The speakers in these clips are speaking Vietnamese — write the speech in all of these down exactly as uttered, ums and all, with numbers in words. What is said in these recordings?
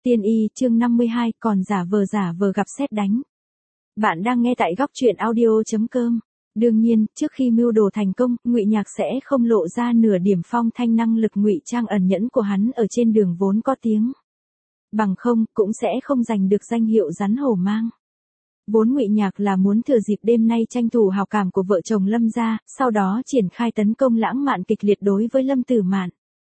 Tiên y chương năm mươi hai, còn giả vờ giả vờ gặp sét đánh. Bạn đang nghe tại góc truyện audio chấm com. Đương nhiên, trước khi mưu đồ thành công, Ngụy Nhạc sẽ không lộ ra nửa điểm phong thanh năng lực ngụy trang ẩn nhẫn của hắn ở trên đường vốn có tiếng. Bằng không, cũng sẽ không giành được danh hiệu rắn hổ mang. Vốn Ngụy Nhạc là muốn thừa dịp đêm nay tranh thủ hào cảm của vợ chồng Lâm gia, sau đó triển khai tấn công lãng mạn kịch liệt đối với Lâm Tử Mạn.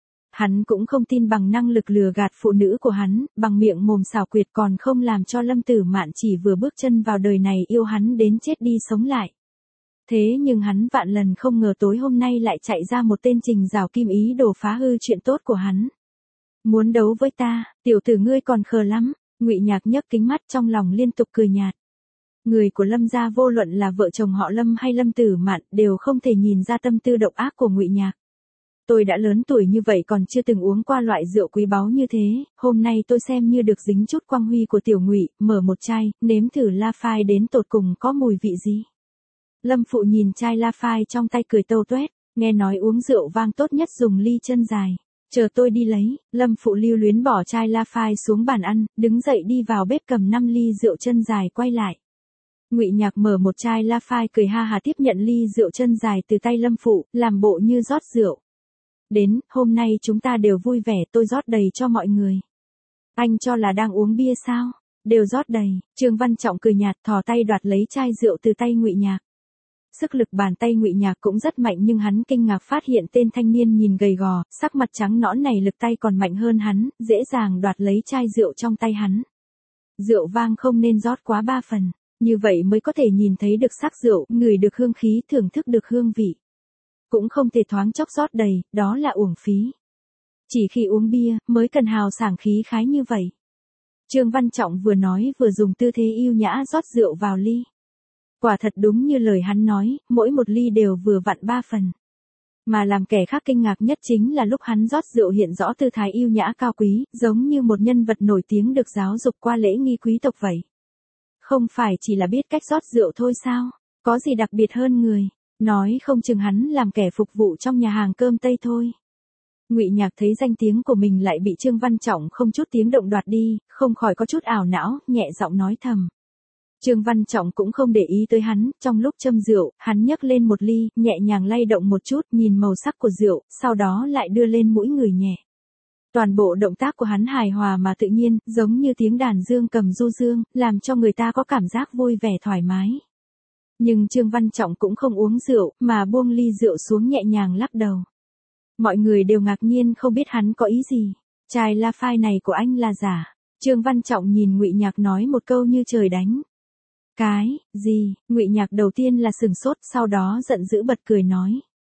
Hắn cũng không tin bằng năng lực lừa gạt phụ nữ của hắn, bằng miệng mồm xảo quyệt còn không làm cho Lâm Tử Mạn chỉ vừa bước chân vào đời này yêu hắn đến chết đi sống lại. Thế nhưng hắn vạn lần không ngờ tối hôm nay lại chạy ra một tên Trình Giảo Kim ý đồ phá hư chuyện tốt của hắn. Muốn đấu với ta, tiểu tử ngươi còn khờ lắm. Ngụy Nhạc nhấc kính mắt trong lòng liên tục cười nhạt. Người của Lâm gia vô luận là vợ chồng họ Lâm hay Lâm Tử Mạn đều không thể nhìn ra tâm tư độc ác của Ngụy Nhạc. Tôi đã lớn tuổi như vậy còn chưa từng uống qua loại rượu quý báu như thế, hôm nay tôi xem như được dính chút quang huy của tiểu Ngụy, mở một chai, nếm thử La Phai đến tột cùng có mùi vị gì. Lâm phụ nhìn chai La Phai trong tay cười tâu tuét, nghe nói uống rượu vang tốt nhất dùng ly chân dài. Chờ tôi đi lấy. Lâm phụ lưu luyến bỏ chai La Phai xuống bàn ăn, đứng dậy đi vào bếp cầm năm ly rượu chân dài quay lại. Ngụy Nhạc mở một chai La Phai cười ha hà tiếp nhận ly rượu chân dài từ tay Lâm phụ, làm bộ như rót rượu. Đến, hôm nay chúng ta đều vui vẻ, tôi rót đầy cho mọi người. Anh cho là đang uống bia sao? Đều rót đầy. Trương Văn Trọng cười nhạt thò tay đoạt lấy chai rượu từ tay Ngụy Nhạc. Sức lực bàn tay Ngụy Nhạc cũng rất mạnh nhưng hắn kinh ngạc phát hiện tên thanh niên nhìn gầy gò, sắc mặt trắng nõn này lực tay còn mạnh hơn hắn, dễ dàng đoạt lấy chai rượu trong tay hắn. Rượu vang không nên rót quá ba phần, như vậy mới có thể nhìn thấy được sắc rượu, ngửi được hương khí, thưởng thức được hương vị. Cũng không thể thoáng chốc rót đầy, đó là uổng phí. Chỉ khi uống bia, mới cần hào sảng khí khái như vậy. Trương Văn Trọng vừa nói vừa dùng tư thế yêu nhã rót rượu vào ly. Quả thật đúng như lời hắn nói, mỗi một ly đều vừa vặn ba phần. Mà làm kẻ khác kinh ngạc nhất chính là lúc hắn rót rượu hiện rõ tư thái yêu nhã cao quý, giống như một nhân vật nổi tiếng được giáo dục qua lễ nghi quý tộc vậy. Không phải chỉ là biết cách rót rượu thôi sao, có gì đặc biệt hơn người. Nói không chừng hắn làm kẻ phục vụ trong nhà hàng cơm Tây thôi. Ngụy Nhạc thấy danh tiếng của mình lại bị Trương Văn Trọng không chút tiếng động đoạt đi, không khỏi có chút ảo não, nhẹ giọng nói thầm. Trương Văn Trọng cũng không để ý tới hắn, trong lúc châm rượu, hắn nhấc lên một ly, nhẹ nhàng lay động một chút, nhìn màu sắc của rượu, sau đó lại đưa lên mũi người nhẹ. Toàn bộ động tác của hắn hài hòa mà tự nhiên, giống như tiếng đàn dương cầm du dương, làm cho người ta có cảm giác vui vẻ thoải mái. Nhưng Trương Văn Trọng cũng không uống rượu, mà buông ly rượu xuống nhẹ nhàng lắc đầu. Mọi người đều ngạc nhiên không biết hắn có ý gì. Chai La Phai này của anh là giả. Trương Văn Trọng nhìn Ngụy Nhạc nói một câu như trời đánh. Cái, gì? Ngụy Nhạc đầu tiên là sừng sốt, sau đó giận dữ bật cười nói.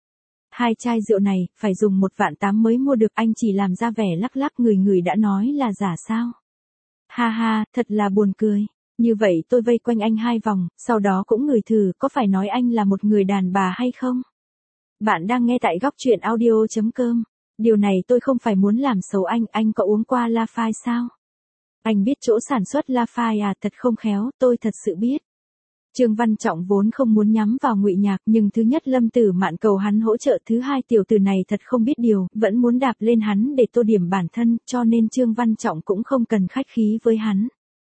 Hai chai rượu này, phải dùng một vạn tám mới mua được, anh chỉ làm ra vẻ lắc lắc người người đã nói là giả sao? Ha ha, thật là buồn cười. Như vậy tôi vây quanh anh hai vòng, sau đó cũng ngửi thử có phải nói anh là một người đàn bà hay không? Bạn đang nghe tại góc truyện audio chấm com. Điều này tôi không phải muốn làm xấu anh, anh có uống qua La Phai sao? Anh biết chỗ sản xuất La Phai à, thật không khéo, tôi thật sự biết. Trương Văn Trọng vốn không muốn nhắm vào Ngụy Nhạc, nhưng thứ nhất Lâm Tử Mạn cầu hắn hỗ trợ, thứ hai tiểu tử này thật không biết điều, vẫn muốn đạp lên hắn để tô điểm bản thân, cho nên Trương Văn Trọng cũng không cần khách khí với hắn.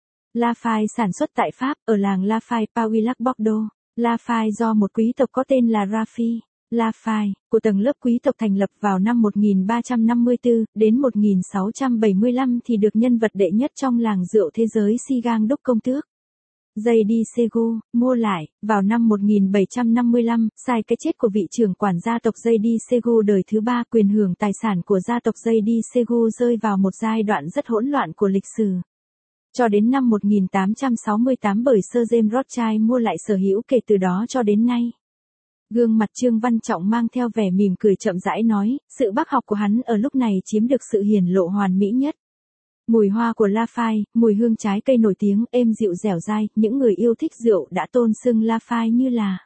La Phai sản xuất tại Pháp, ở làng La Phai Pauillac Bordeaux. La Phai do một quý tộc có tên là Rafi. La Phai, của tầng lớp quý tộc thành lập vào năm một nghìn ba trăm năm mươi tư, đến một nghìn sáu trăm bảy mươi lăm thì được nhân vật đệ nhất trong làng rượu thế giới Sigang đúc công tước. Dây đi Segu, mua lại, vào năm một nghìn bảy trăm năm mươi lăm, sai cái chết của vị trưởng quản gia tộc Dây đi Segu đời thứ ba, quyền hưởng tài sản của gia tộc Dây đi Segu rơi vào một giai đoạn rất hỗn loạn của lịch sử. Cho đến năm một nghìn tám trăm sáu mươi tám bởi Sir James Rothschild mua lại sở hữu, kể từ đó cho đến nay. Gương mặt Trương Văn Trọng mang theo vẻ mỉm cười chậm rãi nói, sự bác học của hắn ở lúc này chiếm được sự hiển lộ hoàn mỹ nhất. Mùi hoa của La Phai, mùi hương trái cây nổi tiếng, êm dịu dẻo dai, những người yêu thích rượu đã tôn xưng La Phai như là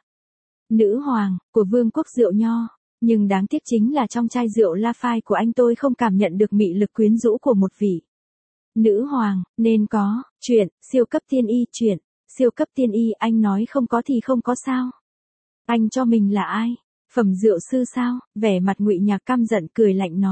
nữ hoàng của vương quốc rượu nho. Nhưng đáng tiếc chính là trong chai rượu La Phai của anh tôi không cảm nhận được mị lực quyến rũ của một vị nữ hoàng, nên có, chuyện, siêu cấp tiên y, chuyện, siêu cấp tiên y, anh nói không có thì không có sao. Anh cho mình là ai? Phẩm rượu sư sao? Vẻ mặt Ngụy Nhạc căm giận cười lạnh nói.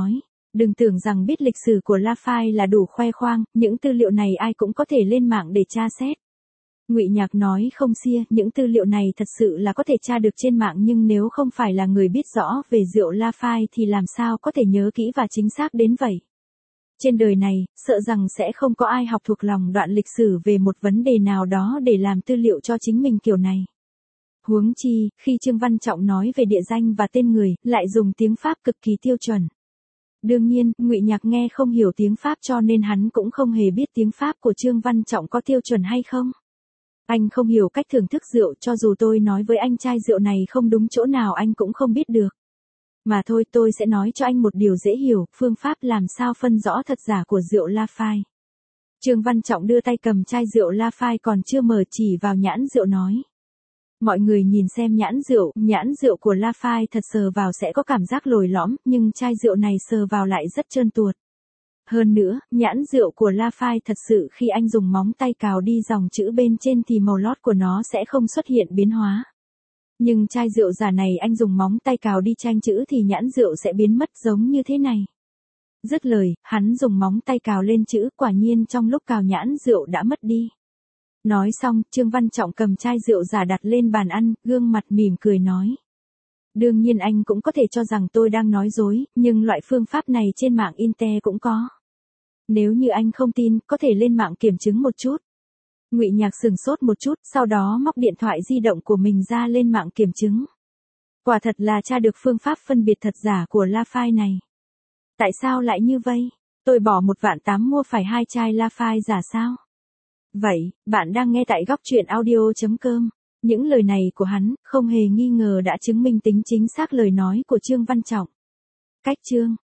Đừng tưởng rằng biết lịch sử của Laphai là đủ khoe khoang, những tư liệu này ai cũng có thể lên mạng để tra xét. Ngụy Nhạc nói không xia, những tư liệu này thật sự là có thể tra được trên mạng, nhưng nếu không phải là người biết rõ về rượu Laphai thì làm sao có thể nhớ kỹ và chính xác đến vậy. Trên đời này, sợ rằng sẽ không có ai học thuộc lòng đoạn lịch sử về một vấn đề nào đó để làm tư liệu cho chính mình kiểu này. Huống chi, khi Trương Văn Trọng nói về địa danh và tên người, lại dùng tiếng Pháp cực kỳ tiêu chuẩn. Đương nhiên, Ngụy Nhạc nghe không hiểu tiếng Pháp cho nên hắn cũng không hề biết tiếng Pháp của Trương Văn Trọng có tiêu chuẩn hay không. Anh không hiểu cách thưởng thức rượu, cho dù tôi nói với anh chai rượu này không đúng chỗ nào anh cũng không biết được. Mà thôi, tôi sẽ nói cho anh một điều dễ hiểu, phương pháp làm sao phân rõ thật giả của rượu Laphai. Trương Văn Trọng đưa tay cầm chai rượu Laphai còn chưa mở chỉ vào nhãn rượu nói. Mọi người nhìn xem nhãn rượu, nhãn rượu của Laphai thật sờ vào sẽ có cảm giác lồi lõm, nhưng chai rượu này sờ vào lại rất trơn tuột. Hơn nữa, nhãn rượu của Laphai thật sự khi anh dùng móng tay cào đi dòng chữ bên trên thì màu lót của nó sẽ không xuất hiện biến hóa. Nhưng chai rượu giả này anh dùng móng tay cào đi tranh chữ thì nhãn rượu sẽ biến mất giống như thế này. Dứt lời, hắn dùng móng tay cào lên chữ, quả nhiên trong lúc cào nhãn rượu đã mất đi. Nói xong, Trương Văn Trọng cầm chai rượu giả đặt lên bàn ăn, gương mặt mỉm cười nói. Đương nhiên anh cũng có thể cho rằng tôi đang nói dối, nhưng loại phương pháp này trên mạng Inter cũng có. Nếu như anh không tin, có thể lên mạng kiểm chứng một chút. Ngụy Nhạc sừng sốt một chút, sau đó móc điện thoại di động của mình ra lên mạng kiểm chứng. Quả thật là tra được phương pháp phân biệt thật giả của Laphai này. Tại sao lại như vậy? Tôi bỏ một vạn tám mua phải hai chai Laphai giả sao? Vậy, bạn đang nghe tại góc truyện audio chấm com. Những lời này của hắn, không hề nghi ngờ đã chứng minh tính chính xác lời nói của Trương Văn Trọng. Cách chương